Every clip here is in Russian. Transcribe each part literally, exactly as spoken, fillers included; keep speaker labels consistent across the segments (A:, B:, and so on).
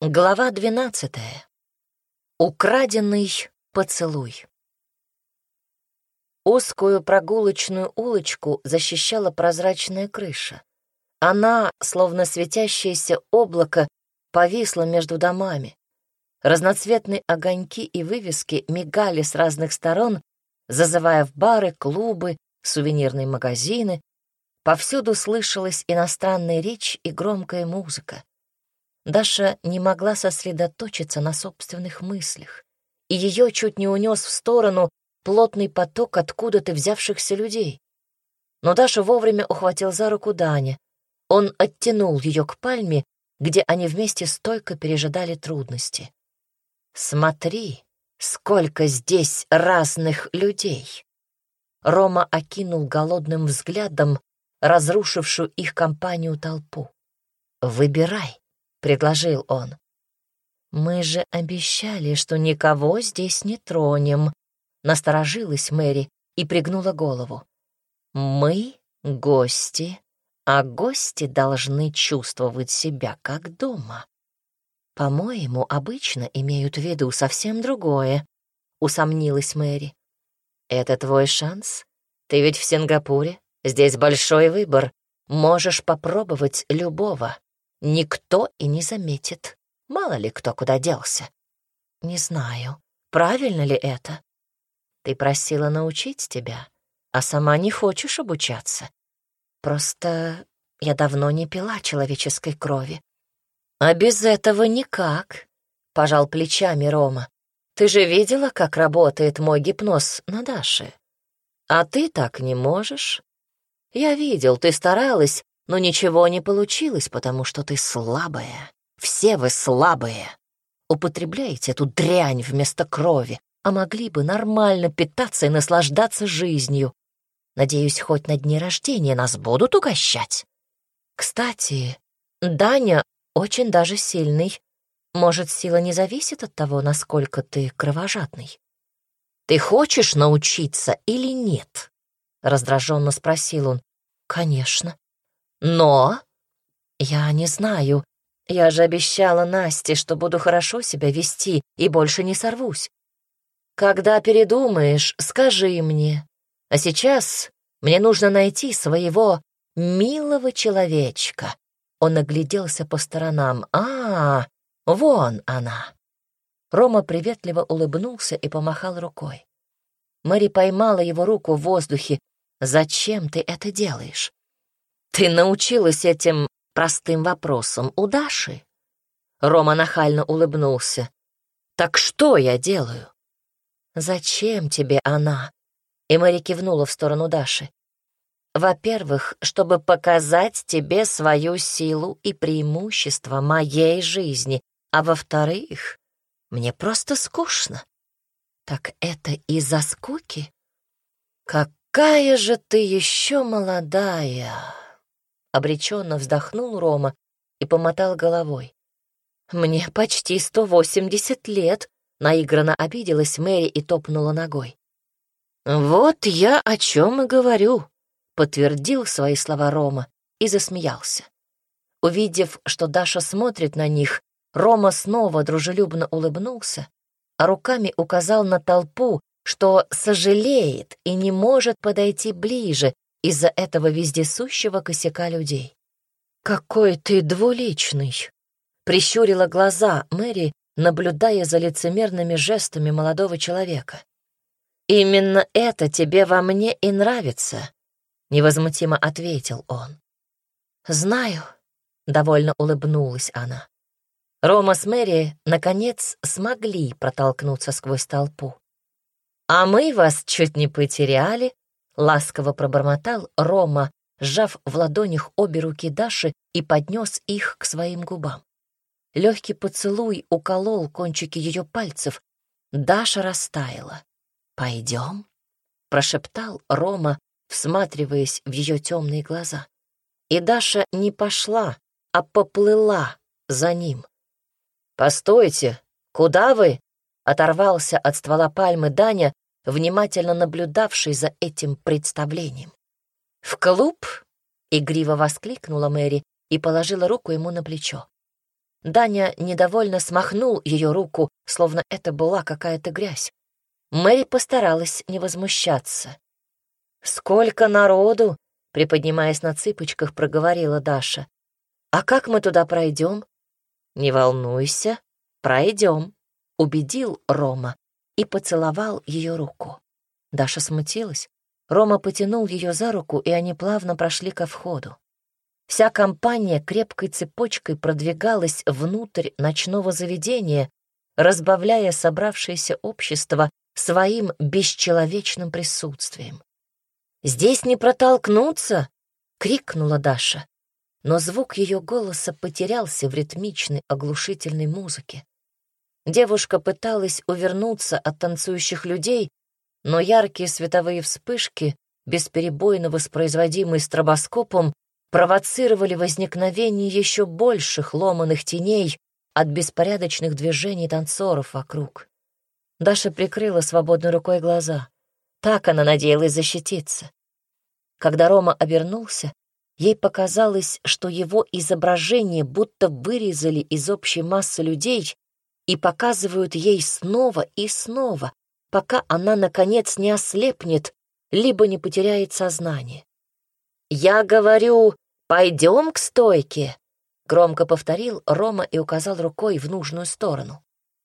A: Глава двенадцатая. Украденный поцелуй. Узкую прогулочную улочку защищала прозрачная крыша. Она, словно светящееся облако, повисла между домами. Разноцветные огоньки и вывески мигали с разных сторон, зазывая в бары, клубы, сувенирные магазины. Повсюду слышалась иностранная речь и громкая музыка. Даша не могла сосредоточиться на собственных мыслях, и ее чуть не унес в сторону плотный поток откуда-то взявшихся людей. Но Даша вовремя ухватил за руку Даня. Он оттянул ее к пальме, где они вместе стойко пережидали трудности. «Смотри, сколько здесь разных людей!» Рома окинул голодным взглядом разрушившую их компанию толпу. «Выбирай», — предложил он. «Мы же обещали, что никого здесь не тронем», — насторожилась Мэри и пригнула голову. «Мы — гости, а гости должны чувствовать себя как дома. По-моему, обычно имеют в виду совсем другое», — усомнилась Мэри. «Это твой шанс? Ты ведь в Сингапуре, здесь большой выбор, можешь попробовать любого. Никто и не заметит. Мало ли кто куда делся. Не знаю, правильно ли это. Ты просила научить тебя, а сама не хочешь обучаться. Просто я давно не пила человеческой крови. А без этого никак, — пожал плечами Рома. Ты же видела, как работает мой гипноз на Даше? А ты так не можешь. Я видел, ты старалась, но ничего не получилось, потому что ты слабая. Все вы слабые. Употребляете эту дрянь вместо крови, а могли бы нормально питаться и наслаждаться жизнью. Надеюсь, хоть на дне рождения нас будут угощать. Кстати, Даня очень даже сильный. Может, сила не зависит от того, насколько ты кровожадный? Ты хочешь научиться или нет? Раздраженно спросил он. Конечно. Но я не знаю. Я же обещала Насте, что буду хорошо себя вести и больше не сорвусь. Когда передумаешь, скажи мне. А сейчас мне нужно найти своего милого человечка. Он огляделся по сторонам. А, вон она. Рома приветливо улыбнулся и помахал рукой. Мэри поймала его руку в воздухе. «Зачем ты это делаешь? Ты научилась этим простым вопросам у Даши?» Рома нахально улыбнулся. «Так что я делаю?» «Зачем тебе она?» И Мэри кивнула в сторону Даши. «Во-первых, чтобы показать тебе свою силу и преимущество моей жизни, а во-вторых, мне просто скучно». «Так это из-за скуки?» «Какая же ты еще молодая!» Обреченно вздохнул Рома и помотал головой. «Мне почти сто восемьдесят лет», — наигранно обиделась Мэри и топнула ногой. «Вот я о чем и говорю», — подтвердил свои слова Рома и засмеялся. Увидев, что Даша смотрит на них, Рома снова дружелюбно улыбнулся, а руками указал на толпу, что сожалеет и не может подойти ближе из-за этого вездесущего косяка людей. «Какой ты двуличный!» — прищурила глаза Мэри, наблюдая за лицемерными жестами молодого человека. «Именно это тебе во мне и нравится», — невозмутимо ответил он. «Знаю», — довольно улыбнулась она. Рома с Мэри, наконец, смогли протолкнуться сквозь толпу. «А мы вас чуть не потеряли», — ласково пробормотал Рома, сжав в ладонях обе руки Даши и поднес их к своим губам. Легкий поцелуй уколол кончики ее пальцев. Даша растаяла. «Пойдем?» — прошептал Рома, всматриваясь в ее темные глаза. И Даша не пошла, а поплыла за ним. «Постойте, куда вы?» — оторвался от ствола пальмы Даня, внимательно наблюдавший за этим представлением. «В клуб?» — игриво воскликнула Мэри и положила руку ему на плечо. Даня недовольно смахнул ее руку, словно это была какая-то грязь. Мэри постаралась не возмущаться. «Сколько народу!» — приподнимаясь на цыпочках, проговорила Даша. «А как мы туда пройдем?» «Не волнуйся, пройдем», — убедил Рома и поцеловал ее руку. Даша смутилась. Рома потянул ее за руку, и они плавно прошли ко входу. Вся компания крепкой цепочкой продвигалась внутрь ночного заведения, разбавляя собравшееся общество своим бесчеловечным присутствием. «Здесь не протолкнуться!» — крикнула Даша. Но звук ее голоса потерялся в ритмичной оглушительной музыке. Девушка пыталась увернуться от танцующих людей, но яркие световые вспышки, бесперебойно воспроизводимые стробоскопом, провоцировали возникновение еще больших ломаных теней от беспорядочных движений танцоров вокруг. Даша прикрыла свободной рукой глаза. Так она надеялась защититься. Когда Рома обернулся, ей показалось, что его изображение будто вырезали из общей массы людей и показывают ей снова и снова, пока она, наконец, не ослепнет, либо не потеряет сознание. «Я говорю, пойдем к стойке», — громко повторил Рома и указал рукой в нужную сторону.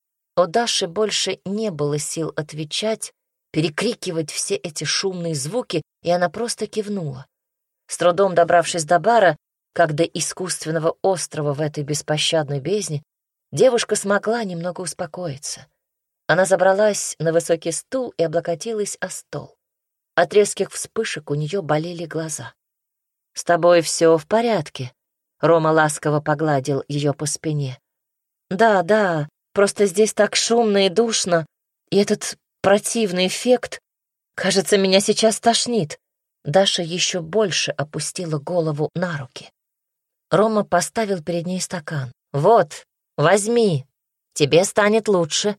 A: У Даши больше не было сил отвечать, перекрикивать все эти шумные звуки, и она просто кивнула. С трудом добравшись до бара, как до искусственного острова в этой беспощадной бездне, девушка смогла немного успокоиться. Она забралась на высокий стул и облокотилась о стол. От резких вспышек у нее болели глаза. «С тобой все в порядке?» Рома ласково погладил ее по спине. «Да, да, просто здесь так шумно и душно, и этот противный эффект, кажется, меня сейчас тошнит». Даша еще больше опустила голову на руки. Рома поставил перед ней стакан. «Вот, возьми, тебе станет лучше».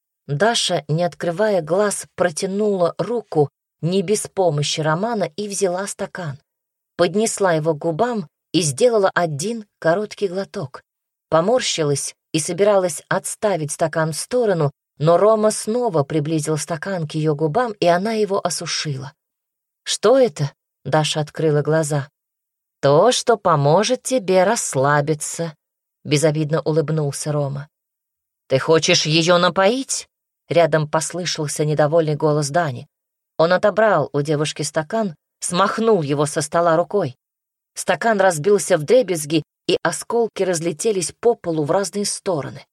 A: Даша, не открывая глаз, протянула руку не без помощи Романа и взяла стакан. Поднесла его к губам и сделала один короткий глоток. Поморщилась и собиралась отставить стакан в сторону, но Рома снова приблизил стакан к ее губам, и она его осушила. «Что это?» — Даша открыла глаза. «То, что поможет тебе расслабиться», — безобидно улыбнулся Рома. «Ты хочешь ее напоить?» Рядом послышался недовольный голос Дани. Он отобрал у девушки стакан, смахнул его со стола рукой. Стакан разбился вдребезги, и осколки разлетелись по полу в разные стороны.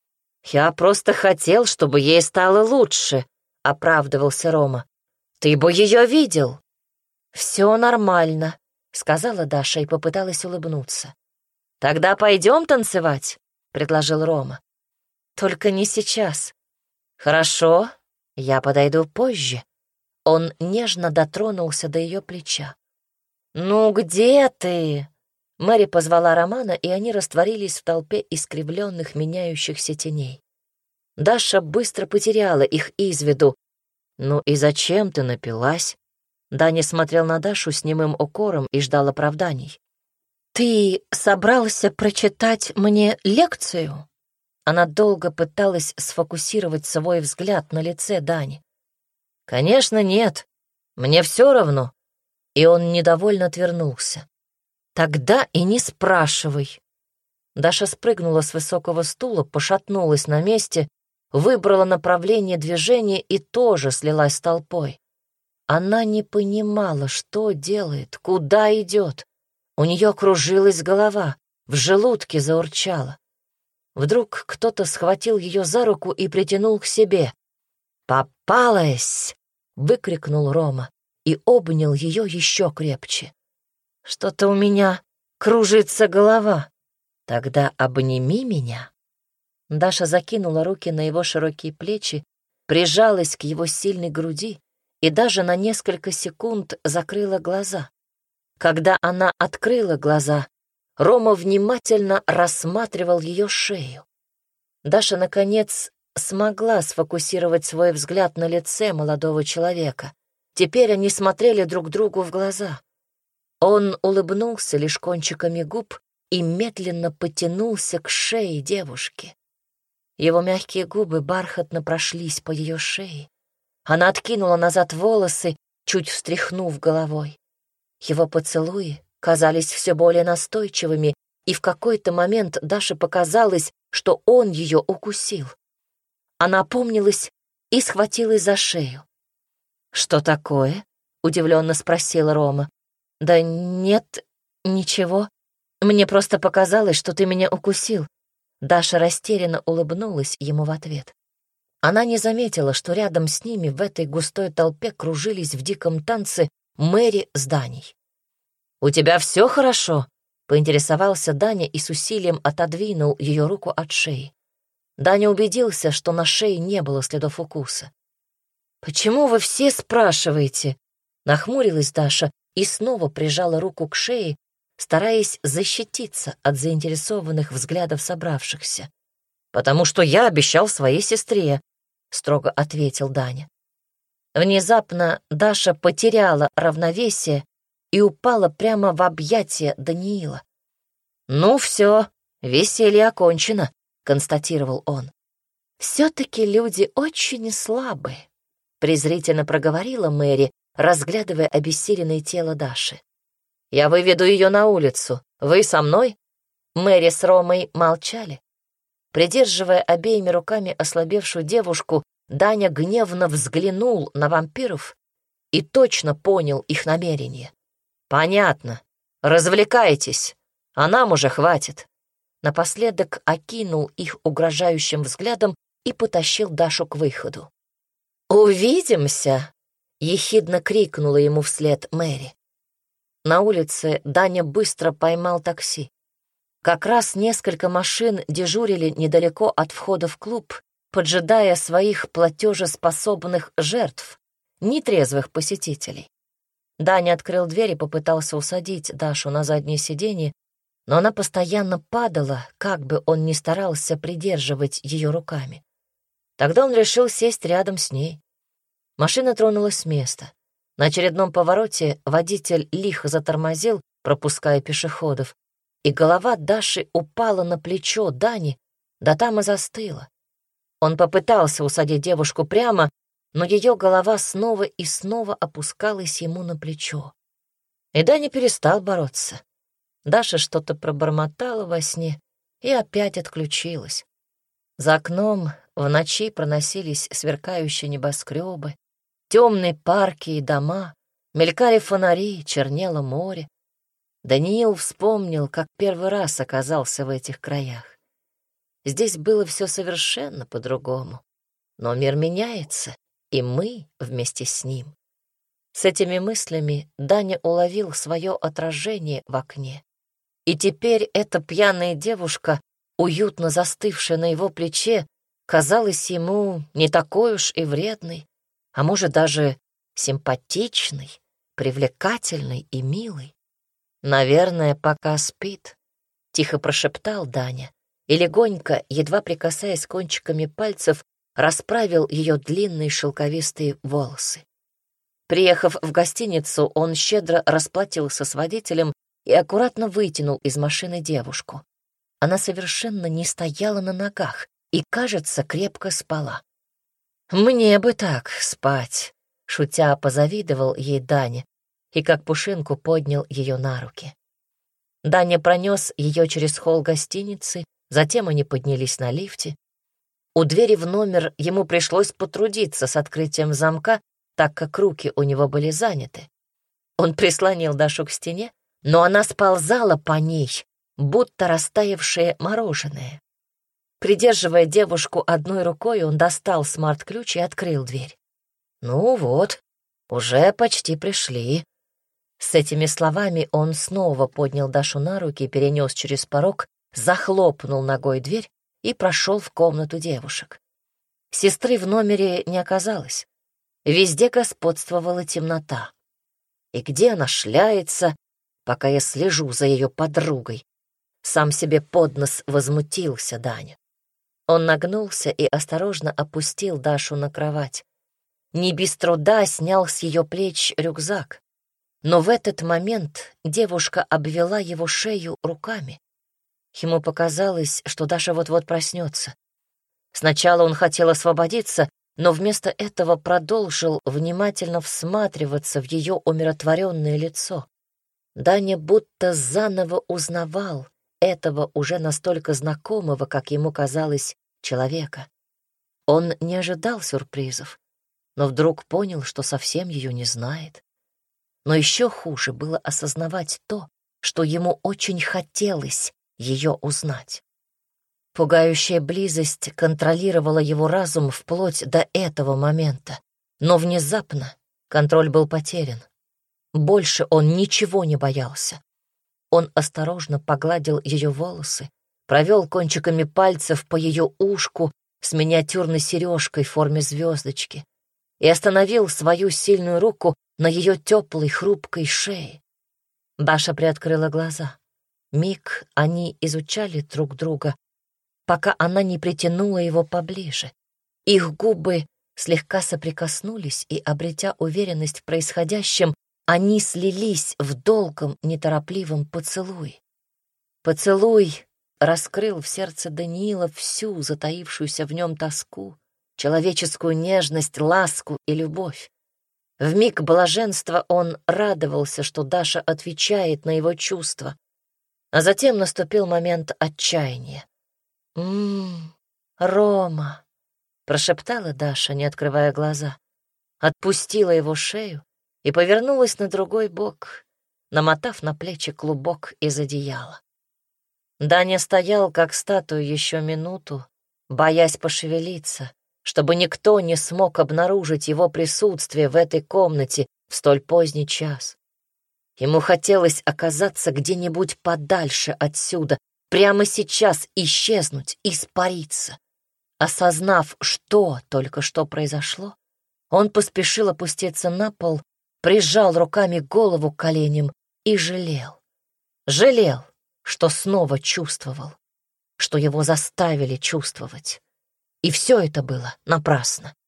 A: «Я просто хотел, чтобы ей стало лучше», — оправдывался Рома. «Ты бы ее видел». «Все нормально», — сказала Даша и попыталась улыбнуться. «Тогда пойдем танцевать», — предложил Рома. «Только не сейчас». «Хорошо, я подойду позже». Он нежно дотронулся до ее плеча. «Ну где ты?» Мэри позвала Романа, и они растворились в толпе искривленных, меняющихся теней. Даша быстро потеряла их из виду. «Ну и зачем ты напилась?» Даня смотрел на Дашу с немым укором и ждал оправданий. «Ты собрался прочитать мне лекцию?» Она долго пыталась сфокусировать свой взгляд на лице Дани. «Конечно, нет. Мне все равно». И он недовольно отвернулся. «Тогда и не спрашивай». Даша спрыгнула с высокого стула, пошатнулась на месте, выбрала направление движения и тоже слилась с толпой. Она не понимала, что делает, куда идет. У нее кружилась голова, в желудке заурчала. Вдруг кто-то схватил ее за руку и притянул к себе. «Попалась!» — выкрикнул Рома и обнял ее еще крепче. «Что-то у меня кружится голова. Тогда обними меня». Даша закинула руки на его широкие плечи, прижалась к его сильной груди и даже на несколько секунд закрыла глаза. Когда она открыла глаза, Рома внимательно рассматривал ее шею. Даша, наконец, смогла сфокусировать свой взгляд на лице молодого человека. Теперь они смотрели друг другу в глаза. Он улыбнулся лишь кончиками губ, и медленно потянулся к шее девушки. Его мягкие губы бархатно прошлись по ее шее. Она откинула назад волосы, чуть встряхнув головой. Его поцелуи казались все более настойчивыми, и в какой-то момент Даше показалось, что он ее укусил. Она опомнилась и схватилась за шею. «Что такое?» — удивленно спросила Рома. «Да нет, ничего. Мне просто показалось, что ты меня укусил». Даша растерянно улыбнулась ему в ответ. Она не заметила, что рядом с ними в этой густой толпе кружились в диком танце Мэри с Даней. «У тебя все хорошо?» — поинтересовался Даня и с усилием отодвинул ее руку от шеи. Даня убедился, что на шее не было следов укуса. «Почему вы все спрашиваете?» — нахмурилась Даша и снова прижала руку к шее, стараясь защититься от заинтересованных взглядов собравшихся. «Потому что я обещал своей сестре», — строго ответил Даня. Внезапно Даша потеряла равновесие и упала прямо в объятия Даниила. «Ну все, веселье окончено», — констатировал он. «Все-таки люди очень слабые», — презрительно проговорила Мэри, разглядывая обессиленное тело Даши. «Я выведу ее на улицу. Вы со мной?» Мэри с Ромой молчали. Придерживая обеими руками ослабевшую девушку, Даня гневно взглянул на вампиров и точно понял их намерение. «Понятно. Развлекайтесь, а нам уже хватит». Напоследок окинул их угрожающим взглядом и потащил Дашу к выходу. «Увидимся!» — ехидно крикнула ему вслед Мэри. На улице Даня быстро поймал такси. Как раз несколько машин дежурили недалеко от входа в клуб, поджидая своих платежеспособных жертв, нетрезвых посетителей. Даня открыл дверь и попытался усадить Дашу на заднее сиденье, но она постоянно падала, как бы он ни старался придерживать ее руками. Тогда он решил сесть рядом с ней. Машина тронулась с места. На очередном повороте водитель лихо затормозил, пропуская пешеходов, и голова Даши упала на плечо Дани, да там и застыла. Он попытался усадить девушку прямо, но ее голова снова и снова опускалась ему на плечо. И Даня перестал бороться. Даша что-то пробормотала во сне и опять отключилась. За окном в ночи проносились сверкающие небоскребы, темные парки и дома, мелькали фонари, чернело море. Даниил вспомнил, как первый раз оказался в этих краях. Здесь было все совершенно по-другому. Но мир меняется, и мы вместе с ним. С этими мыслями Даня уловил свое отражение в окне. И теперь эта пьяная девушка, уютно застывшая на его плече, казалась ему не такой уж и вредной, а может даже симпатичной, привлекательной и милой. «Наверное, пока спит», — тихо прошептал Даня, и легонько, едва прикасаясь кончиками пальцев, расправил ее длинные шелковистые волосы. Приехав в гостиницу, он щедро расплатился с водителем и аккуратно вытянул из машины девушку. Она совершенно не стояла на ногах и, кажется, крепко спала. «Мне бы так спать», — шутя позавидовал ей Даня и как пушинку поднял ее на руки. Даня пронес ее через холл гостиницы, затем они поднялись на лифте. У двери в номер ему пришлось потрудиться с открытием замка, так как руки у него были заняты. Он прислонил Дашу к стене, но она сползала по ней, будто растаявшее мороженое. Придерживая девушку одной рукой, он достал смарт-ключ и открыл дверь. «Ну вот, уже почти пришли». С этими словами он снова поднял Дашу на руки, перенес через порог, захлопнул ногой дверь и прошел в комнату девушек. Сестры в номере не оказалось. Везде господствовала темнота. И где она шляется, пока я слежу за ее подругой? Сам себе под нос возмутился Даня. Он нагнулся и осторожно опустил Дашу на кровать. Не без труда снял с ее плеч рюкзак. Но в этот момент девушка обвела его шею руками. Ему показалось, что Даша вот-вот проснется. Сначала он хотел освободиться, но вместо этого продолжил внимательно всматриваться в ее умиротворенное лицо. Даня будто заново узнавал этого уже настолько знакомого, как ему казалось, человека. Он не ожидал сюрпризов, но вдруг понял, что совсем ее не знает. Но еще хуже было осознавать то, что ему очень хотелось ее узнать. Пугающая близость контролировала его разум вплоть до этого момента, но внезапно контроль был потерян. Больше он ничего не боялся. Он осторожно погладил ее волосы, провел кончиками пальцев по ее ушку с миниатюрной сережкой в форме звездочки и остановил свою сильную руку на ее теплой хрупкой шее. Даша приоткрыла глаза. Миг они изучали друг друга, пока она не притянула его поближе. Их губы слегка соприкоснулись, и, обретя уверенность в происходящем, они слились в долгом, неторопливом поцелуе. Поцелуй раскрыл в сердце Даниила всю затаившуюся в нем тоску, человеческую нежность, ласку и любовь. В миг блаженства он радовался, что Даша отвечает на его чувства, а затем наступил момент отчаяния. «М-м, Рома», — прошептала Даша, не открывая глаза, отпустила его шею и повернулась на другой бок, намотав на плечи клубок из одеяла. Даня стоял, как статуя, еще минуту, боясь пошевелиться, чтобы никто не смог обнаружить его присутствие в этой комнате в столь поздний час. Ему хотелось оказаться где-нибудь подальше отсюда, прямо сейчас исчезнуть, испариться. Осознав, что только что произошло, он поспешил опуститься на пол, прижал руками голову к коленям и жалел. Жалел, что снова чувствовал, что его заставили чувствовать. И все это было напрасно.